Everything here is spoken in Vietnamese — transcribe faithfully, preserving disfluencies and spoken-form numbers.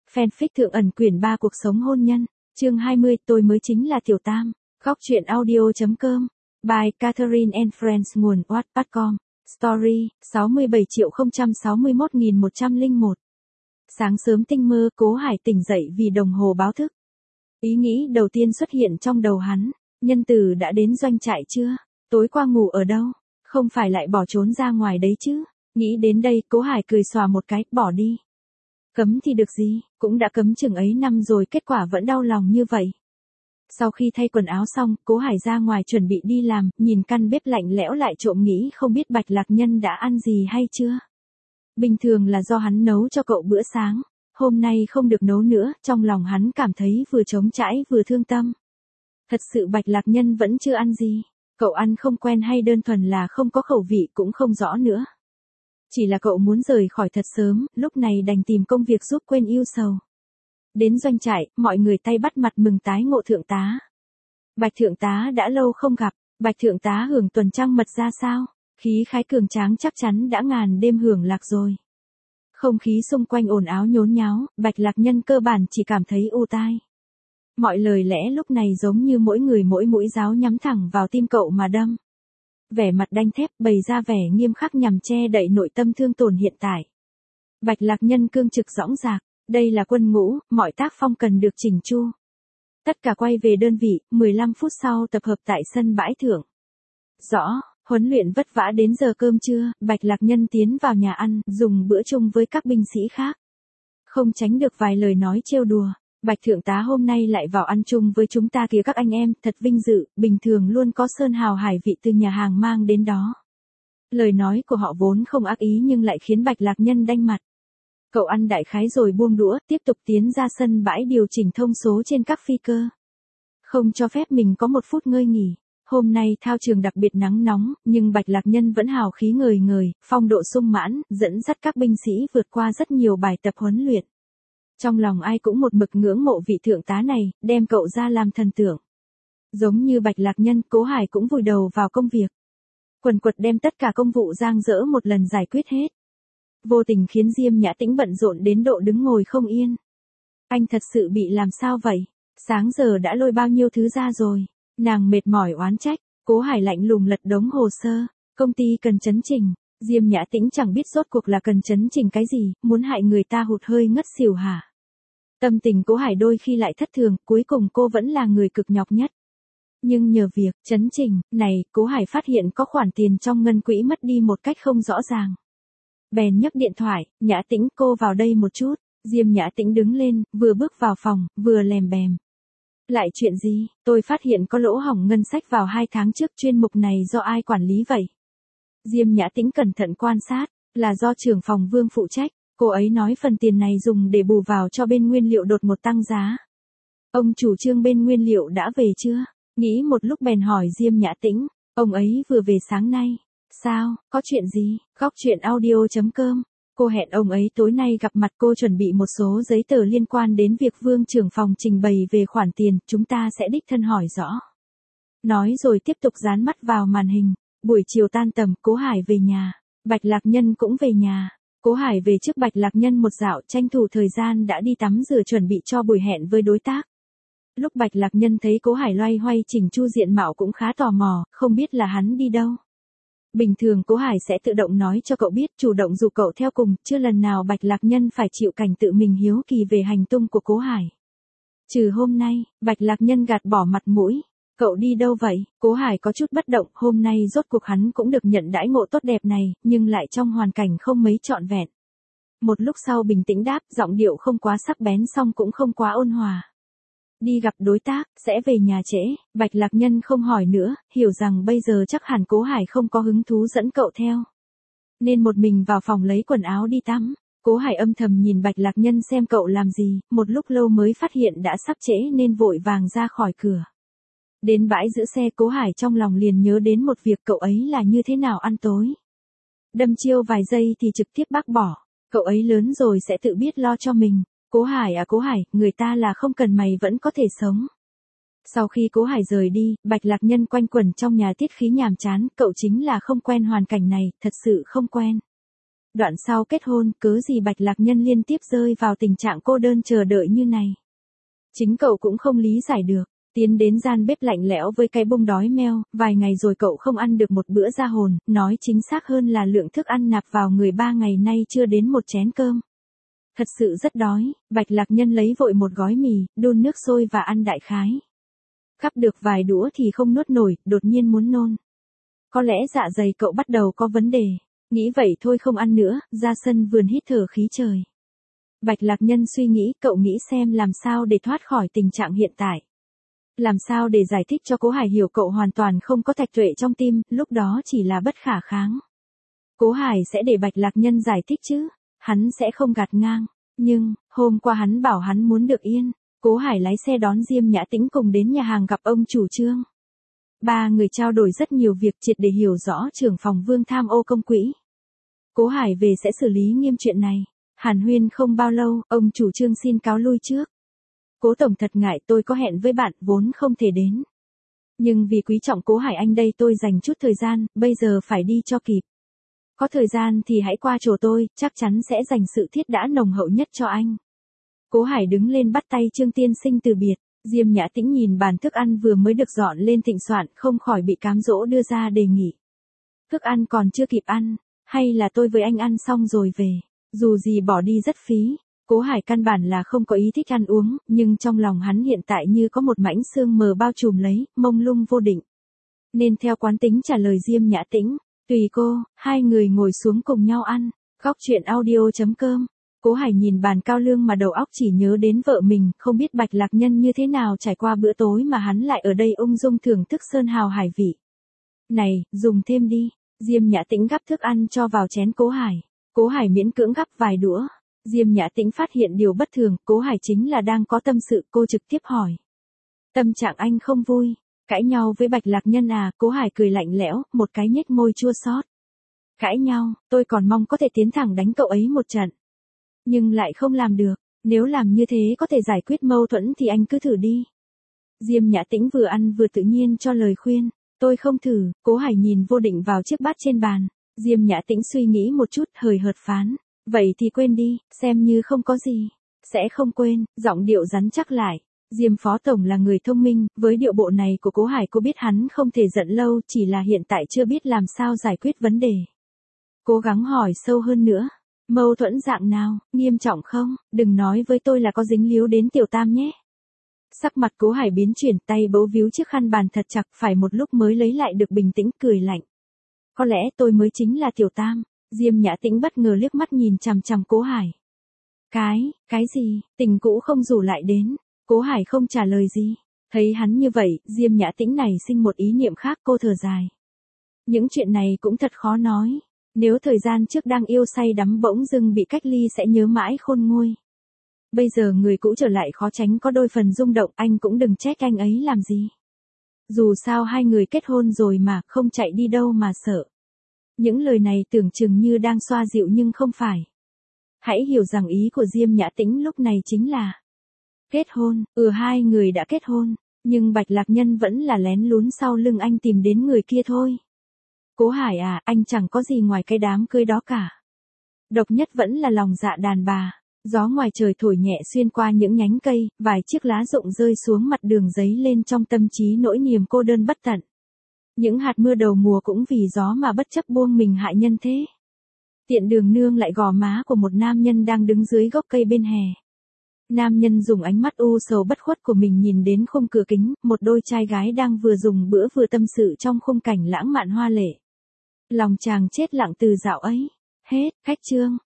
Fanfic Thượng ẩn quyển ba cuộc sống hôn nhân, chương hai mươi, tôi mới chính là Tiểu Tam. Góc truyện audio.com, by Catherine and Friends, nguồn wattpad chấm com, story, sáu mươi bảy triệu không trăm sáu mươi mốt nghìn một trăm lẻ một. Sáng sớm tinh mơ, Cố Hải tỉnh dậy vì đồng hồ báo thức. Ý nghĩ đầu tiên xuất hiện trong đầu hắn, nhân tử đã đến doanh trại chưa? Tối qua ngủ ở đâu? Không phải lại bỏ trốn ra ngoài đấy chứ? Nghĩ đến đây, Cố Hải cười xòa một cái, bỏ đi. Cấm thì được gì, cũng đã cấm chừng ấy năm rồi, kết quả vẫn đau lòng như vậy. Sau khi thay quần áo xong, Cố Hải ra ngoài chuẩn bị đi làm, nhìn căn bếp lạnh lẽo lại trộm nghĩ không biết Bạch Lạc Nhân đã ăn gì hay chưa. Bình thường là do hắn nấu cho cậu bữa sáng, hôm nay không được nấu nữa, trong lòng hắn cảm thấy vừa trống trải vừa thương tâm. Thật sự Bạch Lạc Nhân vẫn chưa ăn gì, cậu ăn không quen hay đơn thuần là không có khẩu vị cũng không rõ nữa. Chỉ là cậu muốn rời khỏi thật sớm, lúc này đành tìm công việc giúp quên ưu sầu. Đến doanh trại, mọi người tay bắt mặt mừng tái ngộ thượng tá. Bạch thượng tá đã lâu không gặp, Bạch thượng tá hưởng tuần trăng mật ra sao? Khí khái cường tráng chắc chắn đã ngàn đêm hưởng lạc rồi. Không khí xung quanh ồn ào nhốn nháo, Bạch Lạc Nhân cơ bản chỉ cảm thấy u tai. Mọi lời lẽ lúc này giống như mỗi người mỗi mũi giáo nhắm thẳng vào tim cậu mà đâm. Vẻ mặt đanh thép bày ra vẻ nghiêm khắc nhằm che đậy nội tâm thương tổn hiện tại. Bạch Lạc Nhân cương trực dõng dạc, đây là quân ngũ, mọi tác phong cần được chỉnh chu. Tất cả quay về đơn vị, mười lăm phút sau tập hợp tại sân bãi thượng. Rõ, huấn luyện vất vả đến giờ cơm trưa, Bạch Lạc Nhân tiến vào nhà ăn, dùng bữa chung với các binh sĩ khác. Không tránh được vài lời nói trêu đùa. Bạch thượng tá hôm nay lại vào ăn chung với chúng ta kìa các anh em, thật vinh dự, bình thường luôn có sơn hào hải vị từ nhà hàng mang đến đó. Lời nói của họ vốn không ác ý nhưng lại khiến Bạch Lạc Nhân đanh mặt. Cậu ăn đại khái rồi buông đũa, tiếp tục tiến ra sân bãi điều chỉnh thông số trên các phi cơ. Không cho phép mình có một phút ngơi nghỉ. Hôm nay thao trường đặc biệt nắng nóng, nhưng Bạch Lạc Nhân vẫn hào khí ngời ngời, phong độ sung mãn, dẫn dắt các binh sĩ vượt qua rất nhiều bài tập huấn luyện. Trong lòng ai cũng một mực ngưỡng mộ vị thượng tá này, đem cậu ra làm thần tượng. Giống như Bạch Lạc Nhân, Cố Hải cũng vùi đầu vào công việc. Quần quật đem tất cả công vụ dang dỡ một lần giải quyết hết. Vô tình khiến Diêm Nhã Tĩnh bận rộn đến độ đứng ngồi không yên. Anh thật sự bị làm sao vậy? Sáng giờ đã lôi bao nhiêu thứ ra rồi? Nàng mệt mỏi oán trách. Cố Hải lạnh lùng lật đống hồ sơ. Công ty cần chấn chỉnh. Diêm Nhã Tĩnh chẳng biết rốt cuộc là cần chấn chỉnh cái gì, muốn hại người ta hụt hơi ngất xỉu hả? Tâm tình Cố Hải đôi khi lại thất thường, cuối cùng cô vẫn là người cực nhọc nhất. Nhưng nhờ việc chấn chỉnh này, Cố Hải phát hiện có khoản tiền trong ngân quỹ mất đi một cách không rõ ràng. Bèn nhấc điện thoại, Nhã Tĩnh cô vào đây một chút. Diêm Nhã Tĩnh đứng lên, vừa bước vào phòng, vừa lèm bèm. Lại chuyện gì? Tôi phát hiện có lỗ hổng ngân sách vào hai tháng trước, chuyên mục này do ai quản lý vậy? Diêm Nhã Tĩnh cẩn thận quan sát, là do trưởng phòng Vương phụ trách. Cô ấy nói phần tiền này dùng để bù vào cho bên nguyên liệu đột một tăng giá. Ông chủ trương bên nguyên liệu đã về chưa? Nghĩ một lúc bèn hỏi Diêm Nhã Tĩnh, ông ấy vừa về sáng nay. Sao, có chuyện gì? Góc truyện audio.com. Cô hẹn ông ấy tối nay gặp mặt, cô chuẩn bị một số giấy tờ liên quan đến việc Vương trưởng phòng trình bày về khoản tiền, chúng ta sẽ đích thân hỏi rõ. Nói rồi tiếp tục dán mắt vào màn hình. Buổi chiều tan tầm, Cố Hải về nhà. Bạch Lạc Nhân cũng về nhà. Cố Hải về trước Bạch Lạc Nhân một dạo, tranh thủ thời gian đã đi tắm rửa chuẩn bị cho buổi hẹn với đối tác. Lúc Bạch Lạc Nhân thấy Cố Hải loay hoay chỉnh chu diện mạo cũng khá tò mò, không biết là hắn đi đâu. Bình thường Cố Hải sẽ tự động nói cho cậu biết, chủ động rủ cậu theo cùng, chưa lần nào Bạch Lạc Nhân phải chịu cảnh tự mình hiếu kỳ về hành tung của Cố Hải. Trừ hôm nay, Bạch Lạc Nhân gạt bỏ mặt mũi. Cậu đi đâu vậy? Cố Hải có chút bất động, hôm nay rốt cuộc hắn cũng được nhận đãi ngộ tốt đẹp này, nhưng lại trong hoàn cảnh không mấy trọn vẹn. Một lúc sau bình tĩnh đáp, giọng điệu không quá sắc bén song cũng không quá ôn hòa. Đi gặp đối tác, sẽ về nhà trễ. Bạch Lạc Nhân không hỏi nữa, hiểu rằng bây giờ chắc hẳn Cố Hải không có hứng thú dẫn cậu theo. Nên một mình vào phòng lấy quần áo đi tắm. Cố Hải âm thầm nhìn Bạch Lạc Nhân xem cậu làm gì, một lúc lâu mới phát hiện đã sắp trễ nên vội vàng ra khỏi cửa. Đến bãi giữ xe, Cố Hải trong lòng liền nhớ đến một việc, cậu ấy là như thế nào ăn tối. Đâm chiêu vài giây thì trực tiếp bác bỏ, cậu ấy lớn rồi sẽ tự biết lo cho mình. Cố Hải à Cố Hải, người ta là không cần mày vẫn có thể sống. Sau khi Cố Hải rời đi, Bạch Lạc Nhân quanh quẩn trong nhà tiết khí nhàm chán, cậu chính là không quen hoàn cảnh này, thật sự không quen. Đoạn sau kết hôn, cớ gì Bạch Lạc Nhân liên tiếp rơi vào tình trạng cô đơn chờ đợi như này. Chính cậu cũng không lý giải được. Tiến đến gian bếp lạnh lẽo với cái bông đói meo, vài ngày rồi cậu không ăn được một bữa ra hồn, nói chính xác hơn là lượng thức ăn nạp vào người ba ngày nay chưa đến một chén cơm. Thật sự rất đói, Bạch Lạc Nhân lấy vội một gói mì, đun nước sôi và ăn đại khái. Gắp được vài đũa thì không nuốt nổi, đột nhiên muốn nôn. Có lẽ dạ dày cậu bắt đầu có vấn đề. Nghĩ vậy thôi không ăn nữa, ra sân vườn hít thở khí trời. Bạch Lạc Nhân suy nghĩ, cậu nghĩ xem làm sao để thoát khỏi tình trạng hiện tại. Làm sao để giải thích cho Cố Hải hiểu cậu hoàn toàn không có thạch tuệ trong tim, lúc đó chỉ là bất khả kháng. Cố Hải sẽ để Bạch Lạc Nhân giải thích chứ, hắn sẽ không gạt ngang. Nhưng, hôm qua hắn bảo hắn muốn được yên. Cố Hải lái xe đón Diêm Nhã Tĩnh cùng đến nhà hàng gặp ông chủ Trương. Ba người trao đổi rất nhiều việc triệt để hiểu rõ trưởng phòng Vương tham ô công quỹ. Cố Hải về sẽ xử lý nghiêm chuyện này. Hàn huyên không bao lâu, ông chủ Trương xin cáo lui trước. Cố tổng thật ngại, tôi có hẹn với bạn, vốn không thể đến. Nhưng vì quý trọng Cố Hải anh đây tôi dành chút thời gian, bây giờ phải đi cho kịp. Có thời gian thì hãy qua chỗ tôi, chắc chắn sẽ dành sự thiết đã nồng hậu nhất cho anh. Cố Hải đứng lên bắt tay Trương tiên sinh từ biệt. Diêm Nhã Tĩnh nhìn bàn thức ăn vừa mới được dọn lên thịnh soạn, không khỏi bị cám dỗ đưa ra đề nghị. Thức ăn còn chưa kịp ăn, hay là tôi với anh ăn xong rồi về, dù gì bỏ đi rất phí. Cố Hải căn bản là không có ý thích ăn uống, nhưng trong lòng hắn hiện tại như có một mảnh sương mờ bao trùm lấy, mông lung vô định. Nên theo quán tính trả lời Diêm Nhã Tĩnh, tùy cô, hai người ngồi xuống cùng nhau ăn. Góc chuyện audio chấm com. Cố Hải nhìn bàn cao lương mà đầu óc chỉ nhớ đến vợ mình, không biết Bạch Lạc Nhân như thế nào trải qua bữa tối mà hắn lại ở đây ung dung thưởng thức sơn hào hải vị. Này, dùng thêm đi. Diêm Nhã Tĩnh gắp thức ăn cho vào chén Cố Hải. Cố Hải miễn cưỡng gắp vài đũa. Diêm Nhã Tĩnh phát hiện điều bất thường, Cố Hải chính là đang có tâm sự, cô trực tiếp hỏi. Tâm trạng anh không vui, cãi nhau với Bạch Lạc Nhân à? Cố Hải cười lạnh lẽo, một cái nhếch môi chua xót. Cãi nhau, tôi còn mong có thể tiến thẳng đánh cậu ấy một trận. Nhưng lại không làm được, nếu làm như thế có thể giải quyết mâu thuẫn thì anh cứ thử đi. Diêm Nhã Tĩnh vừa ăn vừa tự nhiên cho lời khuyên, tôi không thử. Cố Hải nhìn vô định vào chiếc bát trên bàn. Diêm Nhã Tĩnh suy nghĩ một chút, hời hợt phán, vậy thì quên đi, xem như không có gì. Sẽ không quên, giọng điệu rắn chắc lại. Diêm Phó Tổng là người thông minh, với điệu bộ này của Cố Hải cô biết hắn không thể giận lâu, chỉ là hiện tại chưa biết làm sao giải quyết vấn đề. Cố gắng hỏi sâu hơn nữa. Mâu thuẫn dạng nào, nghiêm trọng không, đừng nói với tôi là có dính líu đến Tiểu Tam nhé. Sắc mặt Cố Hải biến chuyển, tay bấu víu chiếc khăn bàn thật chặt, phải một lúc mới lấy lại được bình tĩnh, cười lạnh. Có lẽ tôi mới chính là Tiểu Tam. Diêm Nhã Tĩnh bất ngờ liếc mắt nhìn chằm chằm Cố Hải. Cái, cái gì, tình cũ không rủ lại đến. Cố Hải không trả lời gì. Thấy hắn như vậy, Diêm Nhã Tĩnh này sinh một ý niệm khác, cô thở dài. Những chuyện này cũng thật khó nói. Nếu thời gian trước đang yêu say đắm bỗng dưng bị cách ly sẽ nhớ mãi khôn nguôi. Bây giờ người cũ trở lại khó tránh có đôi phần rung động, anh cũng đừng trách anh ấy làm gì. Dù sao hai người kết hôn rồi mà, không chạy đi đâu mà sợ. Những lời này tưởng chừng như đang xoa dịu nhưng không phải. Hãy hiểu rằng ý của Diêm Nhã Tĩnh lúc này chính là kết hôn, ừ hai người đã kết hôn, nhưng Bạch Lạc Nhân vẫn là lén lún sau lưng anh tìm đến người kia thôi. Cố Hải à, anh chẳng có gì ngoài cái đám cưới đó cả. Độc nhất vẫn là lòng dạ đàn bà. Gió ngoài trời thổi nhẹ xuyên qua những nhánh cây, vài chiếc lá rụng rơi xuống mặt đường giấy lên trong tâm trí nỗi niềm cô đơn bất tận. Những hạt mưa đầu mùa cũng vì gió mà bất chấp buông mình hại nhân thế. Tiện đường nương lại gò má của một nam nhân đang đứng dưới gốc cây bên hè. Nam nhân dùng ánh mắt u sầu bất khuất của mình nhìn đến khung cửa kính, một đôi trai gái đang vừa dùng bữa vừa tâm sự trong khung cảnh lãng mạn hoa lệ. Lòng chàng chết lặng từ dạo ấy. Hết, khách chương.